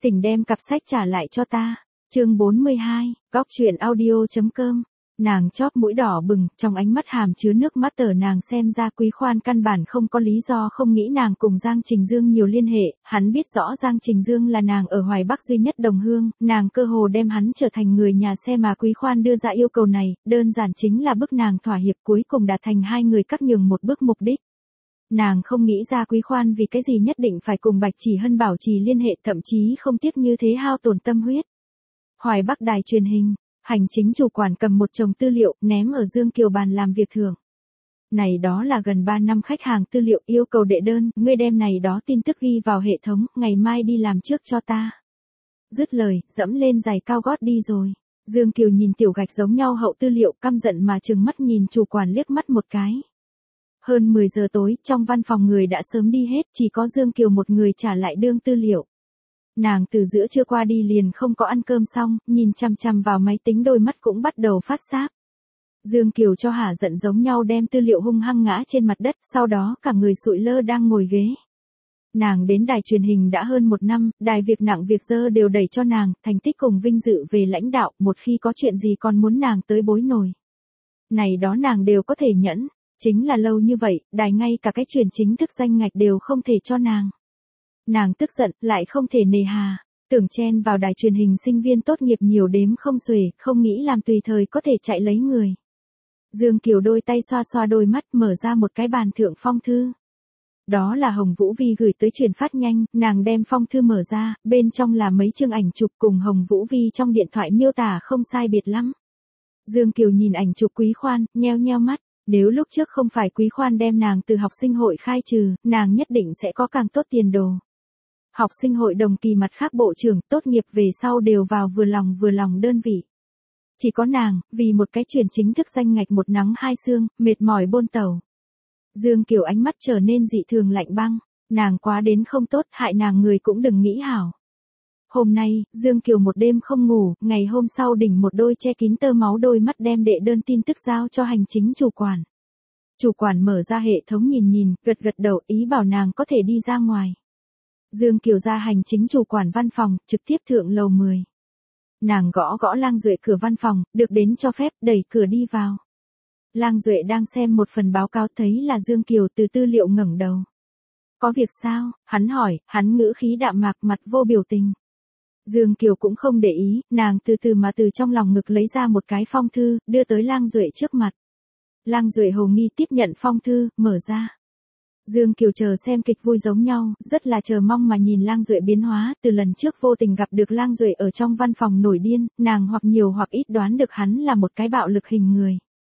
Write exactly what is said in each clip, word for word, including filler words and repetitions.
Tỉnh đem cặp sách trả lại cho ta. Chương bốn mươi hai, góc truyện audio.com. Nàng chóp mũi đỏ bừng, trong ánh mắt hàm chứa nước mắt tở nàng xem ra Quý Khoan căn bản không có lý do không nghĩ nàng cùng Giang Trình Dương nhiều liên hệ, hắn biết rõ Giang Trình Dương là nàng ở Hoài Bắc duy nhất đồng hương, nàng cơ hồ đem hắn trở thành người nhà xe mà Quý Khoan đưa ra yêu cầu này, đơn giản chính là bức nàng thỏa hiệp cuối cùng đạt thành hai người các nhường một bước mục đích. Nàng không nghĩ ra Quý Khoan vì cái gì nhất định phải cùng Bạch Chỉ Hân bảo trì liên hệ, thậm chí không tiếc như thế hao tổn tâm huyết. Hoài Bắc đài truyền hình. Hành chính chủ quản cầm một chồng tư liệu, ném ở Dương Kiều bàn làm việc thường. Này đó là gần ba năm khách hàng tư liệu, yêu cầu đệ đơn, ngươi đem này đó tin tức ghi vào hệ thống, ngày mai đi làm trước cho ta. Dứt lời, dẫm lên giày cao gót đi rồi. Dương Kiều nhìn tiểu gạch giống nhau hậu tư liệu, căm giận mà trừng mắt nhìn chủ quản liếc mắt một cái. Hơn mười giờ tối, trong văn phòng người đã sớm đi hết, chỉ có Dương Kiều một người trả lại đương tư liệu. Nàng từ giữa trưa qua đi liền không có ăn cơm xong, nhìn chằm chằm vào máy tính đôi mắt cũng bắt đầu phát sáp. Dương Kiều cho hả giận giống nhau đem tư liệu hung hăng ngã trên mặt đất, sau đó cả người sụi lơ đang ngồi ghế. Nàng đến đài truyền hình đã hơn một năm, đài việc nặng việc dơ đều đẩy cho nàng, thành tích cùng vinh dự về lãnh đạo, một khi có chuyện gì còn muốn nàng tới bối nổi. Này đó nàng đều có thể nhẫn, chính là lâu như vậy, đài ngay cả cái truyền chính thức danh ngạch đều không thể cho nàng. Nàng tức giận, lại không thể nề hà, tưởng chen vào đài truyền hình sinh viên tốt nghiệp nhiều đếm không xuể, không nghĩ làm tùy thời có thể chạy lấy người. Dương Kiều đôi tay xoa xoa đôi mắt, mở ra một cái bàn thượng phong thư. Đó là Hồng Vũ Vi gửi tới truyền phát nhanh, nàng đem phong thư mở ra, bên trong là mấy chương ảnh chụp cùng Hồng Vũ Vi trong điện thoại miêu tả không sai biệt lắm. Dương Kiều nhìn ảnh chụp Quý Khoan, nheo nheo mắt. Nếu lúc trước không phải Quý Khoan đem nàng từ học sinh hội khai trừ, nàng nhất định sẽ có càng tốt tiền đồ. Học sinh hội đồng kỳ mặt khác bộ trưởng tốt nghiệp về sau đều vào vừa lòng vừa lòng đơn vị. Chỉ có nàng, vì một cái truyền chính thức danh ngạch một nắng hai sương, mệt mỏi bôn tàu. Dương Kiều ánh mắt trở nên dị thường lạnh băng, nàng quá đến không tốt, hại nàng người cũng đừng nghĩ hảo. Hôm nay, Dương Kiều một đêm không ngủ, ngày hôm sau đỉnh một đôi che kín tơ máu đôi mắt đem đệ đơn tin tức giao cho hành chính chủ quản. Chủ quản mở ra hệ thống nhìn nhìn, gật gật đầu ý bảo nàng có thể đi ra ngoài. Dương Kiều ra hành chính chủ quản văn phòng, trực tiếp thượng lầu mười. Nàng gõ gõ Lang Duệ cửa văn phòng, được đến cho phép, đẩy cửa đi vào. Lang Duệ đang xem một phần báo cáo thấy là Dương Kiều từ tư liệu ngẩng đầu. Có việc sao? Hắn hỏi, hắn ngữ khí đạm mạc mặt vô biểu tình. Dương Kiều cũng không để ý, nàng từ từ mà từ trong lòng ngực lấy ra một cái phong thư, đưa tới Lang Duệ trước mặt. Lang Duệ hồ nghi tiếp nhận phong thư, mở ra. Dương Kiều chờ xem kịch vui giống nhau, rất là chờ mong mà nhìn Lang Duệ biến hóa, từ lần trước vô tình gặp được Lang Duệ ở trong văn phòng nổi điên, nàng hoặc nhiều hoặc ít đoán được hắn là một cái bạo lực hình người.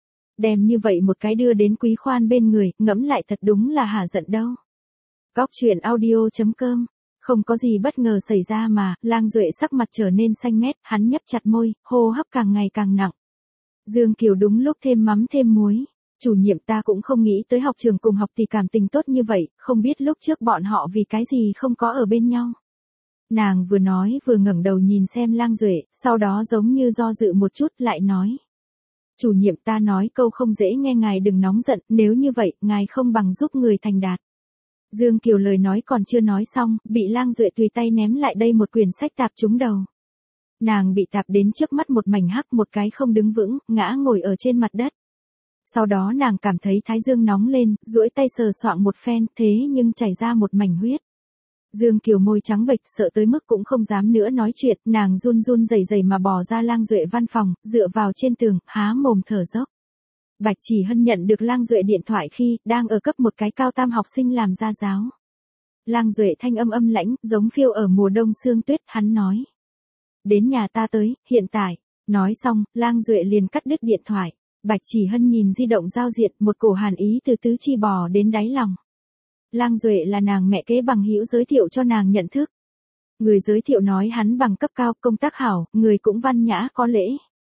Đem như vậy một cái đưa đến Quý Khoan bên người, ngẫm lại thật đúng là hả giận đâu. Góc truyện audio.com. Không có gì bất ngờ xảy ra mà, Lang Duệ sắc mặt trở nên xanh mét, hắn nhấp chặt môi, hô hấp càng ngày càng nặng. Dương Kiều đúng lúc thêm mắm thêm muối. Chủ nhiệm ta cũng không nghĩ tới học trường cùng học thì cảm tình tốt như vậy, không biết lúc trước bọn họ vì cái gì không có ở bên nhau. Nàng vừa nói vừa ngẩng đầu nhìn xem Lang Duệ, sau đó giống như do dự một chút lại nói. Chủ nhiệm ta nói câu không dễ nghe, ngài đừng nóng giận, nếu như vậy, ngài không bằng giúp người thành đạt. Dương Kiều lời nói còn chưa nói xong, bị Lang Duệ tùy tay ném lại đây một quyển sách tạp trúng đầu. Nàng bị tạp đến trước mắt một mảnh hắc, một cái không đứng vững, ngã ngồi ở trên mặt đất. Sau đó nàng cảm thấy thái dương nóng lên, duỗi tay sờ soạng một phen, thế nhưng chảy ra một mảnh huyết. Dương Kiều môi trắng bệch, sợ tới mức cũng không dám nữa nói chuyện, nàng run run rẩy rẩy mà bò ra Lang Duệ văn phòng, dựa vào trên tường, há mồm thở dốc. Bạch Chỉ Hân nhận được Lang Duệ điện thoại khi đang ở cấp một cái cao tam học sinh làm gia giáo. Lang Duệ thanh âm âm lãnh, giống phiêu ở mùa đông sương tuyết, hắn nói: "Đến nhà ta tới, hiện tại." Nói xong, Lang Duệ liền cắt đứt điện thoại. Bạch Chỉ Hân nhìn di động giao diện, một cổ hàn ý từ tứ chi bò đến đáy lòng. Lang Duệ là nàng mẹ kế bằng hữu giới thiệu cho nàng nhận thức. Người giới thiệu nói hắn bằng cấp cao, công tác hảo, người cũng văn nhã có lễ.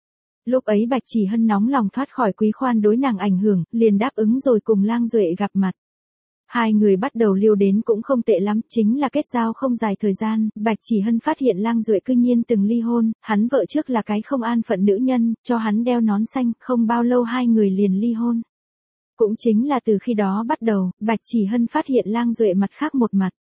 Lúc ấy Bạch Chỉ Hân nóng lòng thoát khỏi Quý Khoan đối nàng ảnh hưởng, liền đáp ứng rồi cùng Lang Duệ gặp mặt. Hai người bắt đầu liêu đến cũng không tệ lắm, chính là kết giao không dài thời gian, Bạch Chỉ Hân phát hiện Lang Duệ cư nhiên từng ly hôn, hắn vợ trước là cái không an phận nữ nhân, cho hắn đeo nón xanh, không bao lâu hai người liền ly hôn. Cũng chính là từ khi đó bắt đầu, Bạch Chỉ Hân phát hiện Lang Duệ mặt khác một mặt.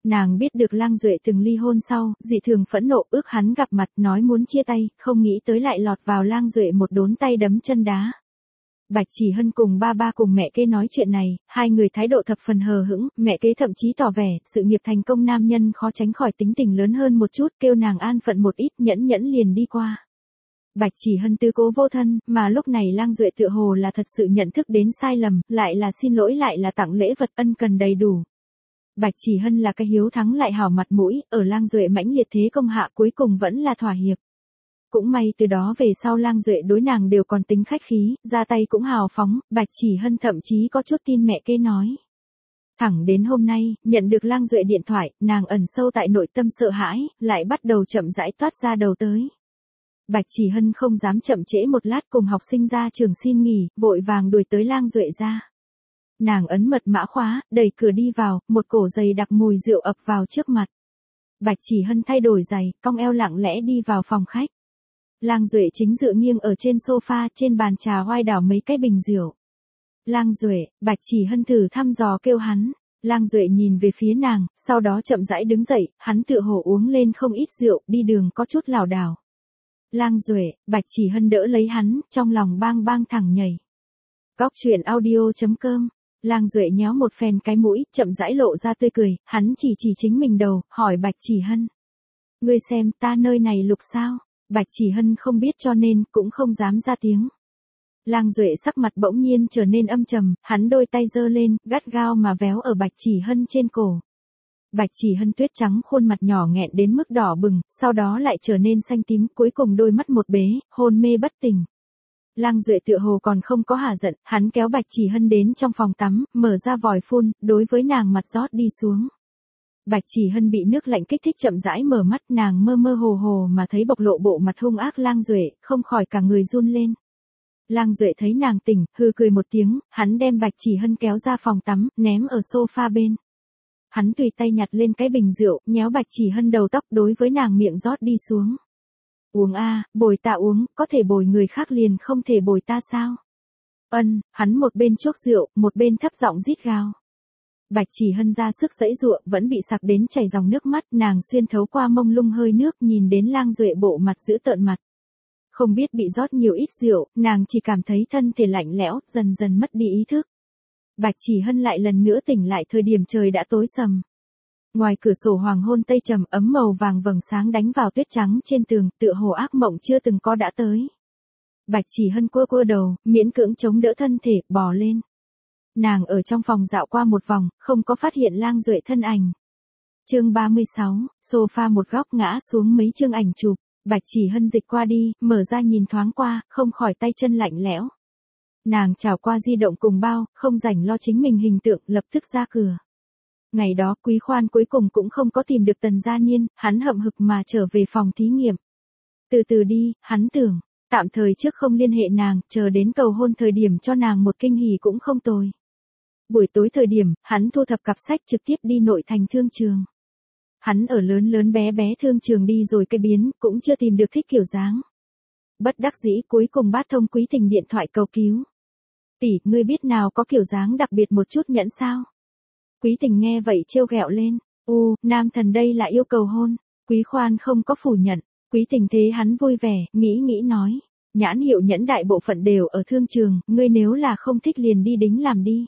Nàng biết được Lang Duệ từng ly hôn sau, dị thường phẫn nộ ước hắn gặp mặt nói muốn chia tay, không nghĩ tới lại lọt vào Lang Duệ một đốn tay đấm chân đá. Bạch Chỉ Hân cùng ba ba cùng mẹ kế nói chuyện này, hai người thái độ thập phần hờ hững, mẹ kế thậm chí tỏ vẻ, sự nghiệp thành công nam nhân khó tránh khỏi tính tình lớn hơn một chút, kêu nàng an phận một ít, nhẫn nhẫn liền đi qua. Bạch Chỉ Hân tứ cố vô thân, mà lúc này Lang Duệ tựa hồ là thật sự nhận thức đến sai lầm, lại là xin lỗi lại là tặng lễ vật ân cần đầy đủ. Bạch Chỉ Hân là cái hiếu thắng lại hảo mặt mũi, ở Lang Duệ mãnh liệt thế công hạ cuối cùng vẫn là thỏa hiệp. Cũng may từ đó về sau Lang Duệ đối nàng đều còn tính khách khí, ra tay cũng hào phóng, Bạch Chỉ Hân thậm chí có chút tin mẹ kế nói. Thẳng đến hôm nay, nhận được Lang Duệ điện thoại, nàng ẩn sâu tại nội tâm sợ hãi, lại bắt đầu chậm rãi toát ra đầu tới. Bạch Chỉ Hân không dám chậm trễ một lát cùng học sinh ra trường xin nghỉ, vội vàng đuổi tới Lang Duệ ra. Nàng ấn mật mã khóa, đẩy cửa đi vào, một cổ dày đặc mùi rượu ập vào trước mặt. Bạch Chỉ Hân thay đổi giày, cong eo lặng lẽ đi vào phòng khách. Lang Duệ chính dựa nghiêng ở trên sofa, trên bàn trà hoai đảo mấy cái bình rượu. Lang Duệ, Bạch Chỉ Hân thử thăm dò kêu hắn. Lang Duệ nhìn về phía nàng, sau đó chậm rãi đứng dậy, hắn tựa hồ uống lên không ít rượu, đi đường có chút lảo đảo. Lang Duệ, Bạch Chỉ Hân đỡ lấy hắn, trong lòng bang bang thẳng nhảy. Góc truyện audio chấm com. Lang Duệ nhéo một phen cái mũi, chậm rãi lộ ra tươi cười, hắn chỉ chỉ chính mình đầu, hỏi Bạch Chỉ Hân. Ngươi xem, ta nơi này lục sao? Bạch Chỉ Hân không biết cho nên, cũng không dám ra tiếng. Lang Duệ sắc mặt bỗng nhiên trở nên âm trầm, hắn đôi tay giơ lên, gắt gao mà véo ở Bạch Chỉ Hân trên cổ. Bạch Chỉ Hân tuyết trắng khuôn mặt nhỏ nghẹn đến mức đỏ bừng, sau đó lại trở nên xanh tím, cuối cùng đôi mắt một bế, hôn mê bất tỉnh. Lang Duệ tựa hồ còn không có hả giận, hắn kéo Bạch Chỉ Hân đến trong phòng tắm, mở ra vòi phun, đối với nàng mặt rót đi xuống. Bạch Chỉ Hân bị nước lạnh kích thích chậm rãi mở mắt, nàng mơ mơ hồ hồ mà thấy bộc lộ bộ mặt hung ác Lang Duệ, không khỏi cả người run lên. Lang Duệ thấy nàng tỉnh, hừ cười một tiếng, hắn đem Bạch Chỉ Hân kéo ra phòng tắm, ném ở sofa bên. Hắn tùy tay nhặt lên cái bình rượu, nhéo Bạch Chỉ Hân đầu tóc đối với nàng miệng rót đi xuống. Uống a, bồi ta uống, có thể bồi người khác liền không thể bồi ta sao? Ân, hắn một bên chuốc rượu, một bên thấp giọng rít gào. Bạch Chỉ Hân ra sức giãy giụa, vẫn bị sặc đến chảy dòng nước mắt, nàng xuyên thấu qua mông lung hơi nước, nhìn đến Lang Duệ bộ mặt dữ tợn mặt. Không biết bị rót nhiều ít rượu, nàng chỉ cảm thấy thân thể lạnh lẽo, dần dần mất đi ý thức. Bạch Chỉ Hân lại lần nữa tỉnh lại thời điểm trời đã tối sầm. Ngoài cửa sổ hoàng hôn tây trầm ấm màu vàng vầng sáng đánh vào tuyết trắng trên tường, tựa hồ ác mộng chưa từng có đã tới. Bạch Chỉ Hân cua cua đầu, miễn cưỡng chống đỡ thân thể, bò lên. Nàng ở trong phòng dạo qua một vòng, không có phát hiện Lang Duệ thân ảnh. Chương ba mươi sáu, sofa một góc ngã xuống mấy chương ảnh chụp, Bạch Chỉ Hân dịch qua đi, mở ra nhìn thoáng qua, không khỏi tay chân lạnh lẽo. Nàng chào qua di động cùng bao, không rảnh lo chính mình hình tượng, lập tức ra cửa. Ngày đó Quý Khoan cuối cùng cũng không có tìm được Tần Gia Niên, hắn hậm hực mà trở về phòng thí nghiệm. Từ từ đi, hắn tưởng, tạm thời trước không liên hệ nàng, chờ đến cầu hôn thời điểm cho nàng một kinh hỉ cũng không tồi. Buổi tối thời điểm, hắn thu thập cặp sách trực tiếp đi nội thành thương trường. Hắn ở lớn lớn bé bé thương trường đi rồi cái biến, cũng chưa tìm được thích kiểu dáng. Bất đắc dĩ cuối cùng bắt thông Quý Tình điện thoại cầu cứu. Tỷ, ngươi biết nào có kiểu dáng đặc biệt một chút nhẫn sao? Quý Tình nghe vậy trêu ghẹo lên. U, nam thần đây là yêu cầu hôn. Quý Khoan không có phủ nhận. Quý Tình thế hắn vui vẻ, nghĩ nghĩ nói. Nhãn hiệu nhẫn đại bộ phận đều ở thương trường, ngươi nếu là không thích liền đi đính làm đi.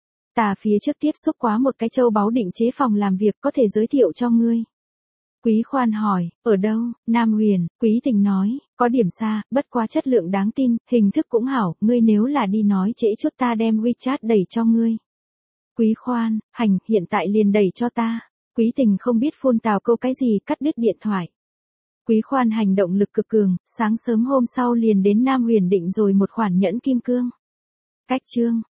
Ta phía trước tiếp xúc quá một cái châu báu định chế phòng làm việc có thể giới thiệu cho ngươi. Quý Khoan hỏi, ở đâu? Nam Huyền. Quý Tình nói, có điểm xa, bất quá chất lượng đáng tin, hình thức cũng hảo, ngươi nếu là đi nói trễ chút ta đem WeChat đẩy cho ngươi. Quý Khoan, hành, hiện tại liền đẩy cho ta. Quý Tình không biết phun tào câu cái gì, cắt đứt điện thoại. Quý Khoan hành động lực cực cường, sáng sớm hôm sau liền đến Nam Huyền định rồi một khoản nhẫn kim cương. Cách chương.